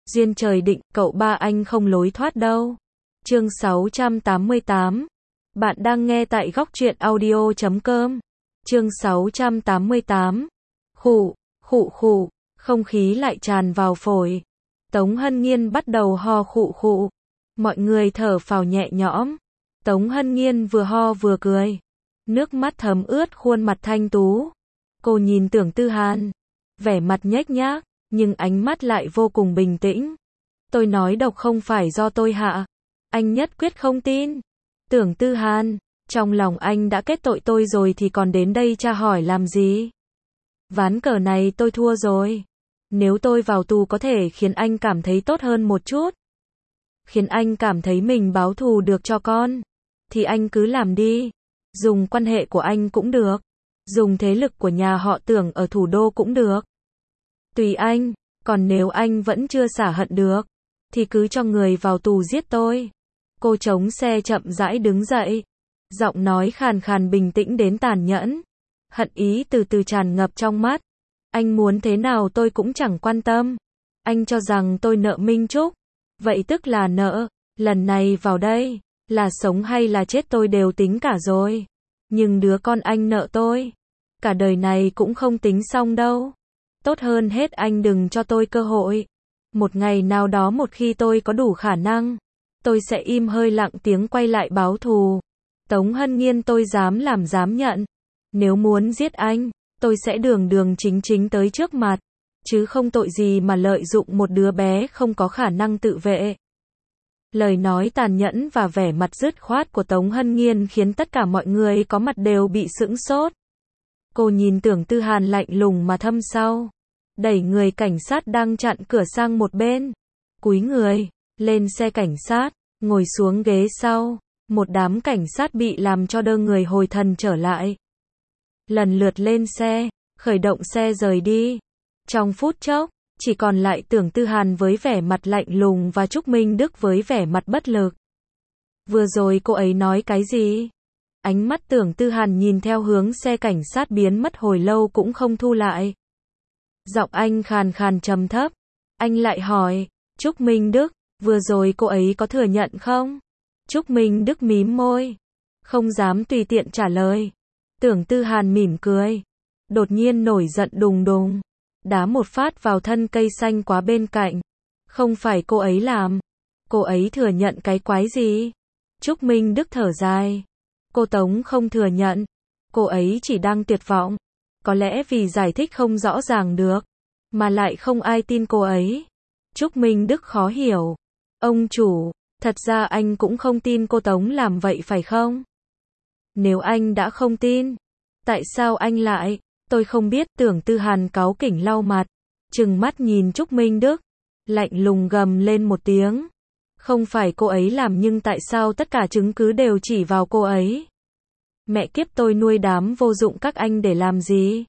Duyên trời định, cậu ba anh không lối thoát đâu. Chương 688. Bạn đang nghe tại góc truyện audio.com. Chương 688. Khụ, khụ khụ, không khí lại tràn vào phổi. Tống Hân Nghiên bắt đầu ho khụ khụ. Mọi người thở phào nhẹ nhõm. Tống Hân Nghiên vừa ho vừa cười. Nước mắt thấm ướt khuôn mặt thanh tú. Cô nhìn Tưởng Tư Hàn, vẻ mặt nhếch nhác, nhưng ánh mắt lại vô cùng bình tĩnh. Tôi nói độc không phải do tôi hạ. Anh nhất quyết không tin. Tưởng Tư Hàn, trong lòng anh đã kết tội tôi rồi thì còn đến đây tra hỏi làm gì? Ván cờ này tôi thua rồi. Nếu tôi vào tù có thể khiến anh cảm thấy tốt hơn một chút, khiến anh cảm thấy mình báo thù được cho con, thì anh cứ làm đi. Dùng quan hệ của anh cũng được. Dùng thế lực của nhà họ Tưởng ở thủ đô cũng được. Tùy anh, còn nếu anh vẫn chưa xả hận được, thì cứ cho người vào tù giết tôi. Cô chống xe chậm rãi đứng dậy. Giọng nói khàn khàn bình tĩnh đến tàn nhẫn. Hận ý từ từ tràn ngập trong mắt. Anh muốn thế nào tôi cũng chẳng quan tâm. Anh cho rằng tôi nợ Minh Trúc. Vậy tức là nợ. Lần này vào đây, là sống hay là chết tôi đều tính cả rồi. Nhưng đứa con anh nợ tôi, cả đời này cũng không tính xong đâu. Tốt hơn hết anh đừng cho tôi cơ hội. Một ngày nào đó một khi tôi có đủ khả năng, tôi sẽ im hơi lặng tiếng quay lại báo thù. Tống Hân Nghiên tôi dám làm dám nhận. Nếu muốn giết anh, tôi sẽ đường đường chính chính tới trước mặt. Chứ không tội gì mà lợi dụng một đứa bé không có khả năng tự vệ. Lời nói tàn nhẫn và vẻ mặt dứt khoát của Tống Hân Nghiên khiến tất cả mọi người có mặt đều bị sững sốt. Cô nhìn Tưởng Tư Hàn lạnh lùng mà thâm sâu. Đẩy người cảnh sát đang chặn cửa sang một bên. Cúi người, lên xe cảnh sát, ngồi xuống ghế sau. Một đám cảnh sát bị làm cho đơ người hồi thần trở lại. Lần lượt lên xe, khởi động xe rời đi. Trong phút chốc, chỉ còn lại Tưởng Tư Hàn với vẻ mặt lạnh lùng và Trúc Minh Đức với vẻ mặt bất lực. Vừa rồi cô ấy nói cái gì? Ánh mắt Tưởng Tư Hàn nhìn theo hướng xe cảnh sát biến mất hồi lâu cũng không thu lại. Giọng anh khàn khàn trầm thấp. Anh lại hỏi, Trúc Minh Đức, vừa rồi cô ấy có thừa nhận không? Trúc Minh Đức mím môi, không dám tùy tiện trả lời. Tưởng Tư Hàn mỉm cười, đột nhiên nổi giận đùng đùng, đá một phát vào thân cây xanh quá bên cạnh. Không phải cô ấy làm. Cô ấy thừa nhận cái quái gì? Trúc Minh Đức thở dài. Cô Tống không thừa nhận. Cô ấy chỉ đang tuyệt vọng. Có lẽ vì giải thích không rõ ràng được, mà lại không ai tin cô ấy. Trúc Minh Đức khó hiểu. Ông chủ, thật ra anh cũng không tin cô Tống làm vậy phải không? Nếu anh đã không tin, tại sao anh lại? Tôi không biết. Tưởng Tư Hàn cáu kỉnh lau mặt, trừng mắt nhìn Trúc Minh Đức, lạnh lùng gầm lên một tiếng. Không phải cô ấy làm nhưng tại sao tất cả chứng cứ đều chỉ vào cô ấy? Mẹ kiếp, tôi nuôi đám vô dụng các anh để làm gì?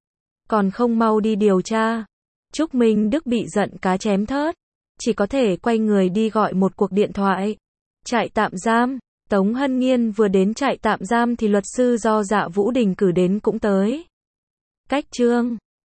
Còn không mau đi điều tra. Trúc Minh Đức bị giận cá chém thớt, chỉ có thể quay người đi gọi một cuộc điện thoại. Trại tạm giam. Tống Hân Nghiên vừa đến trại tạm giam thì luật sư do Dạ Vũ Đình cử đến cũng tới. Cách chương